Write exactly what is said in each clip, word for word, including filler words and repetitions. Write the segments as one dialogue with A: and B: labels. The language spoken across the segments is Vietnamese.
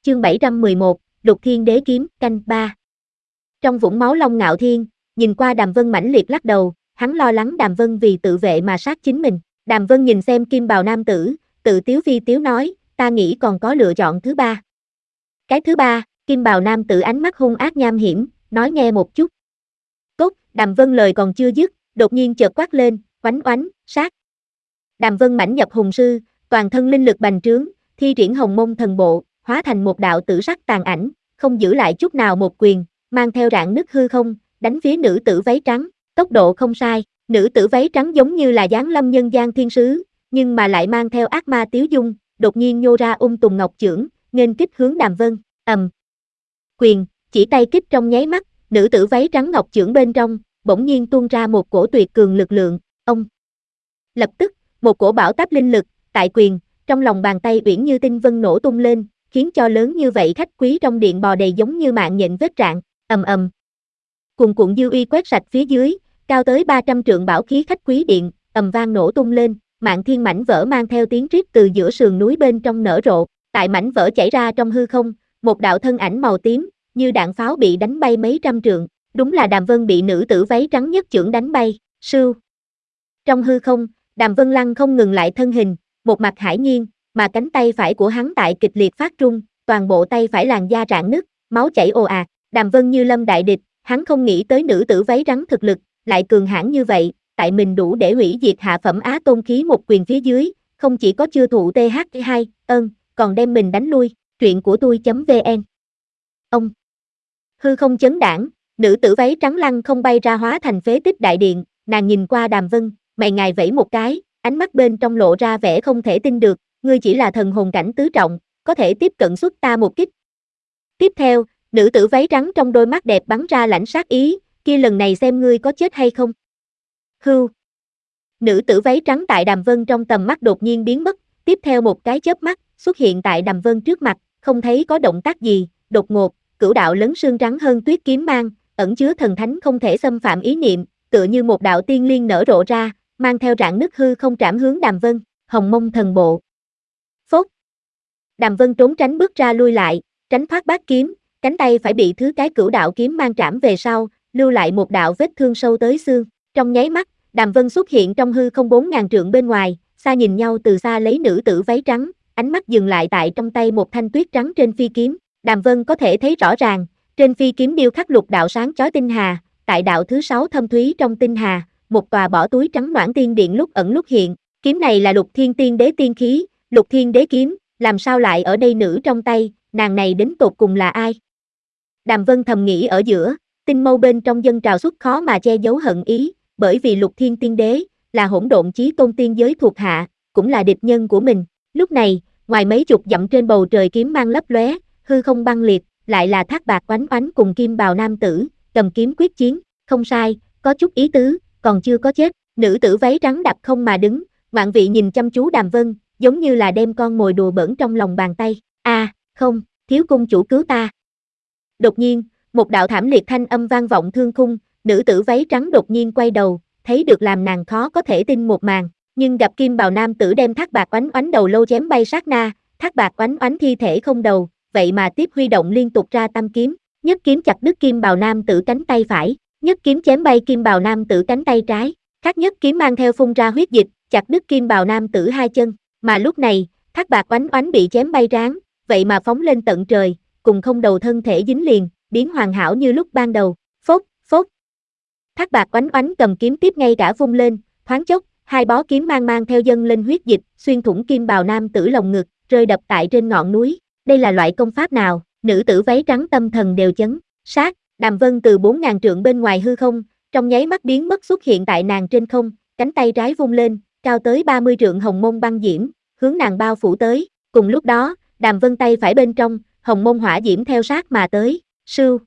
A: chương bảy trăm mười một, Lục Thiên Đế Kiếm, canh ba. Trong vũng máu Long Ngạo Thiên, nhìn qua Đàm Vân mãnh liệt lắc đầu, hắn lo lắng Đàm Vân vì tự vệ mà sát chính mình. Đàm Vân nhìn xem kim bào nam tử, tự tiếu phi tiếu nói, ta nghĩ còn có lựa chọn thứ ba. Cái thứ ba, kim bào nam tử ánh mắt hung ác nham hiểm, nói nghe một chút. Cốt, Đàm Vân lời còn chưa dứt, đột nhiên chợt quát lên, oánh oánh, sát. Đàm Vân mãnh nhập hùng sư, toàn thân linh lực bành trướng, thi triển hồng mông thần bộ, hóa thành một đạo tử sắc tàn ảnh, không giữ lại chút nào một quyền, mang theo rạn nứt hư không, đánh phía nữ tử váy trắng, tốc độ không sai, nữ tử váy trắng giống như là giáng lâm nhân gian thiên sứ, nhưng mà lại mang theo ác ma tiếu dung, đột nhiên nhô ra ung tùng ngọc chưởng, nghênh kích hướng Đàm Vân, ầm. Quyền, chỉ tay kích trong nháy mắt, nữ tử váy trắng ngọc chưởng bên trong, bỗng nhiên tuôn ra một cổ tuyệt cường lực lượng, ông. Lập tức, một cổ bão táp linh lực, tại quyền, trong lòng bàn tay uyển như tinh vân nổ tung lên, khiến cho lớn như vậy khách quý trong điện bò đầy giống như mạng nhện vết rạn, ầm ầm. Cuồn cuộn dư uy quét sạch phía dưới, cao tới ba trăm trượng bảo khí khách quý điện, ầm vang nổ tung lên, mạn thiên mảnh vỡ mang theo tiếng rít từ giữa sườn núi bên trong nở rộ, tại mảnh vỡ chảy ra trong hư không, một đạo thân ảnh màu tím, như đạn pháo bị đánh bay mấy trăm trượng, đúng là Đàm Vân bị nữ tử váy trắng nhất chưởng đánh bay, sưu. Trong hư không, Đàm Vân lăng không ngừng lại thân hình, một mặt hải nhiên, mà cánh tay phải của hắn tại kịch liệt phát run, toàn bộ tay phải làn da rạn nứt, máu chảy ồ ạt, Đàm Vân như lâm đại địch, hắn không nghĩ tới nữ tử váy trắng thực lực, lại cường hãn như vậy, tại mình đủ để hủy diệt hạ phẩm á tôn khí một quyền phía dưới, không chỉ có chưa thụ T H hai, ơn, còn đem mình đánh lui, truyện của tôi.vn. Ông. Hư không chấn đảng, nữ tử váy trắng lăng không bay ra hóa thành phế tích đại điện, nàng nhìn qua Đàm Vân, mày ngài vẫy một cái, ánh mắt bên trong lộ ra vẻ không thể tin được, ngươi chỉ là thần hồn cảnh tứ trọng, có thể tiếp cận xuất ta một kích. Tiếp theo, nữ tử váy trắng trong đôi mắt đẹp bắn ra lãnh sát ý, kia lần này xem ngươi có chết hay không. Hưu. Nữ tử váy trắng tại Đàm Vân trong tầm mắt đột nhiên biến mất, tiếp theo một cái chớp mắt, xuất hiện tại Đàm Vân trước mặt, không thấy có động tác gì, đột ngột, cửu đạo lấn sương trắng hơn tuyết kiếm mang, ẩn chứa thần thánh không thể xâm phạm ý niệm, tựa như một đạo tiên liên nở rộ ra, mang theo rạn nứt hư không trảm hướng Đàm Vân, hồng mông thần bộ. Phốt. Đàm Vân trốn tránh bước ra lui lại, tránh thoát bát kiếm, cánh tay phải bị thứ cái cửu đạo kiếm mang trảm về sau, lưu lại một đạo vết thương sâu tới xương. Trong nháy mắt, Đàm Vân xuất hiện trong hư không bốn ngàn trượng bên ngoài, xa nhìn nhau từ xa lấy nữ tử váy trắng, ánh mắt dừng lại tại trong tay một thanh tuyết trắng trên phi kiếm. Đàm Vân có thể thấy rõ ràng, trên phi kiếm điêu khắc lục đạo sáng chói tinh hà, tại đạo thứ sáu thâm thúy trong tinh hà, một tòa bỏ túi trắng noãn tiên điện lúc ẩn lúc hiện, kiếm này là Lục Thiên Tiên Đế tiên khí, Lục Thiên Đế kiếm, làm sao lại ở đây nữ trong tay, nàng này đến tột cùng là ai? Đàm Vân thầm nghĩ ở giữa, tinh mâu bên trong dân trào xuất khó mà che giấu hận ý, bởi vì Lục Thiên Tiên Đế là hỗn độn chí tôn tiên giới thuộc hạ, cũng là địch nhân của mình. Lúc này, ngoài mấy chục dặm trên bầu trời kiếm mang lấp lóe, hư không băng liệt, lại là Thác Bạt oánh oánh cùng kim bào nam tử, cầm kiếm quyết chiến, không sai, có chút ý tứ, còn chưa có chết. Nữ tử váy trắng đạp không mà đứng, ngoạn vị nhìn chăm chú Đàm Vân, giống như là đem con mồi đùa bỡn trong lòng bàn tay. A, à, không, thiếu cung chủ cứu ta. Đột nhiên, một đạo thảm liệt thanh âm vang vọng thương khung, nữ tử váy trắng đột nhiên quay đầu, thấy được làm nàng khó có thể tin một màn, nhưng gặp kim bào nam tử đem Thác Bạt oánh oánh đầu lâu chém bay sát na, Thác Bạt oánh oánh thi thể không đầu, vậy mà tiếp huy động liên tục ra tam kiếm, nhất kiếm chặt đứt kim bào nam tử cánh tay phải, nhất kiếm chém bay kim bào nam tử cánh tay trái, khác nhất kiếm mang theo phun ra huyết dịch, chặt đứt kim bào nam tử hai chân, mà lúc này, Thác Bạt oánh oánh bị chém bay ráng, vậy mà phóng lên tận trời, cùng không đầu thân thể dính liền, biến hoàn hảo như lúc ban đầu, phốt, phốt. Thác Bạt oánh oánh cầm kiếm tiếp ngay cả vung lên, thoáng chốc, hai bó kiếm mang mang theo dâng lên huyết dịch, xuyên thủng kim bào nam tử lồng ngực, rơi đập tại trên ngọn núi. Đây là loại công pháp nào? Nữ tử váy trắng tâm thần đều chấn, sát, Đàm Vân từ bốn ngàn trượng bên ngoài hư không, trong nháy mắt biến mất xuất hiện tại nàng trên không, cánh tay trái vung lên, cao tới ba mươi trượng hồng mông băng diễm, hướng nàng bao phủ tới. Cùng lúc đó, Đàm Vân tay phải bên trong, hồng mông hỏa diễm theo sát mà tới, sưu.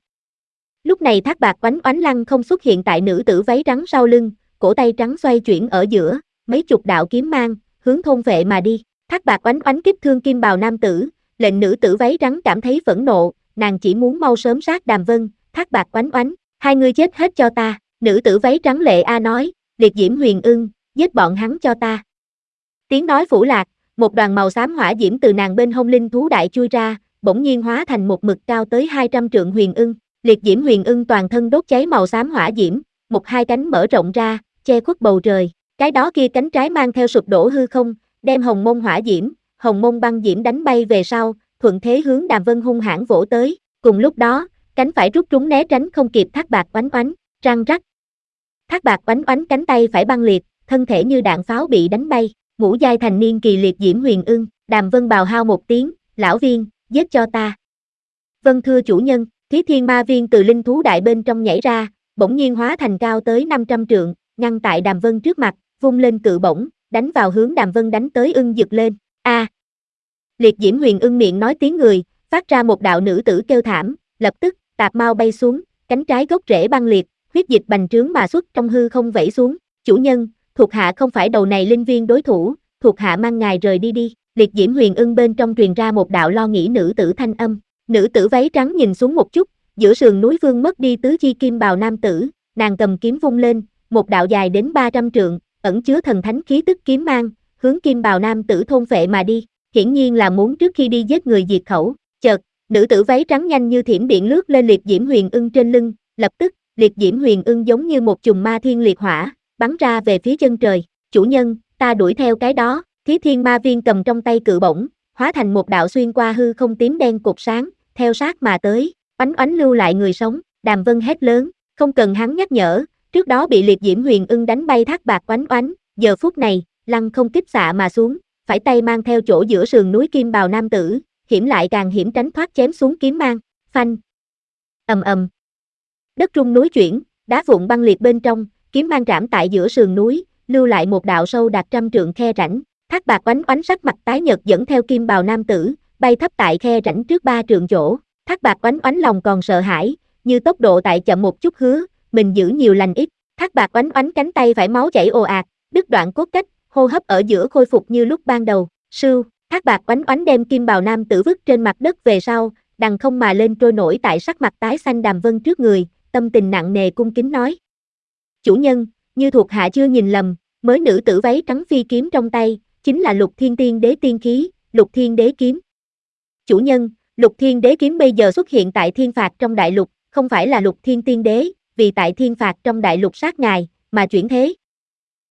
A: Lúc này Thác Bạt oánh oánh lăng không xuất hiện tại nữ tử váy trắng sau lưng, cổ tay trắng xoay chuyển ở giữa, mấy chục đạo kiếm mang, hướng thôn vệ mà đi. Thác Bạt oánh oánh kích thương kim bào nam tử, lệnh nữ tử váy trắng cảm thấy phẫn nộ, nàng chỉ muốn mau sớm sát Đàm Vân. Thác Bạt oánh oánh, hai người chết hết cho ta. Nữ tử váy trắng lệ a nói, liệt diễm huyền ưng, giết bọn hắn cho ta. Tiếng nói phủ lạc, một đoàn màu xám hỏa diễm từ nàng bên hông linh thú đại chui ra, bỗng nhiên hóa thành một mực cao tới hai trăm trượng huyền ưng. Liệt diễm huyền ưng toàn thân đốt cháy màu xám hỏa diễm, một hai cánh mở rộng ra, che khuất bầu trời. Cái đó kia cánh trái mang theo sụp đổ hư không, đem hồng môn hỏa diễm, hồng môn băng diễm đánh bay về sau, thuận thế hướng Đàm Vân hung hãn vỗ tới. Cùng lúc đó, cánh phải rút trúng né tránh không kịp Thác Bạc oánh oánh, răng rắc. Thác Bạc oánh oánh cánh tay phải băng liệt, thân thể như đạn pháo bị đánh bay. Ngũ giai thành niên kỳ liệt diễm huyền ưng, Đàm Vân bào hao một tiếng, lão viên, giết cho ta. Vâng thưa chủ nhân. Thí thiên ma viên từ linh thú đại bên trong nhảy ra, bỗng nhiên hóa thành cao tới năm trăm trượng, ngăn tại Đàm Vân trước mặt, vung lên cự bổng, đánh vào hướng Đàm Vân đánh tới ưng giật lên. A! À. Liệt diễm huyền ưng miệng nói tiếng người, phát ra một đạo nữ tử kêu thảm, lập tức, tạp mau bay xuống, cánh trái gốc rễ băng liệt, huyết dịch bành trướng mà xuất trong hư không vẩy xuống. Chủ nhân, thuộc hạ không phải đầu này linh viên đối thủ, thuộc hạ mang ngài rời đi đi. Liệt diễm huyền ưng bên trong truyền ra một đạo lo nghĩ nữ tử thanh âm. Nữ tử váy trắng nhìn xuống một chút, giữa sườn núi vương mất đi tứ chi kim bào nam tử, nàng cầm kiếm vung lên, một đạo dài đến ba trăm trượng, ẩn chứa thần thánh khí tức kiếm mang, hướng kim bào nam tử thôn phệ mà đi, hiển nhiên là muốn trước khi đi giết người diệt khẩu. Chợt, nữ tử váy trắng nhanh như thiểm điện lướt lên liệt diễm huyền ưng trên lưng, lập tức, liệt diễm huyền ưng giống như một chùm ma thiên liệt hỏa, bắn ra về phía chân trời. Chủ nhân, ta đuổi theo cái đó. Thí thiên ma viên cầm trong tay cự bổng, hóa thành một đạo xuyên qua hư không tím đen cột sáng, theo sát mà tới, oánh oánh lưu lại người sống. Đàm Vân hét lớn, không cần hắn nhắc nhở, trước đó bị liệt diễm huyền ưng đánh bay Thác Bạc oánh oánh, giờ phút này, lăng không kích xạ mà xuống, phải tay mang theo chỗ giữa sườn núi kim bào nam tử, hiểm lại càng hiểm tránh thoát chém xuống kiếm mang, phanh. Ầm ầm. Đất rung núi chuyển, đá vụn băng liệt bên trong, kiếm mang trảm tại giữa sườn núi, lưu lại một đạo sâu đạt trăm trượng khe rãnh. Thác Bạc oánh oánh sắc mặt tái nhợt dẫn theo kim bào nam tử, bay thấp tại khe rãnh trước ba trượng chỗ. Thác Bạc oánh oánh lòng còn sợ hãi, như tốc độ tại chậm một chút hứa, mình giữ nhiều lành ít. Thác Bạc oánh oánh cánh tay phải máu chảy ồ ạt, đứt đoạn cốt cách, hô hấp ở giữa khôi phục như lúc ban đầu. Sưu, Thác Bạc oánh oánh đem kim bào nam tử vứt trên mặt đất về sau, đằng không mà lên trôi nổi tại sắc mặt tái xanh Đàm Vân trước người, tâm tình nặng nề cung kính nói: Chủ nhân, như thuộc hạ chưa nhìn lầm, mới nữ tử váy trắng phi kiếm trong tay, chính là Lục Thiên Tiên Đế tiên khí, Lục Thiên Đế kiếm. Chủ nhân, Lục Thiên Đế kiếm bây giờ xuất hiện tại thiên phạt trong đại lục, không phải là Lục Thiên Tiên Đế, vì tại thiên phạt trong đại lục sát ngài, mà chuyển thế.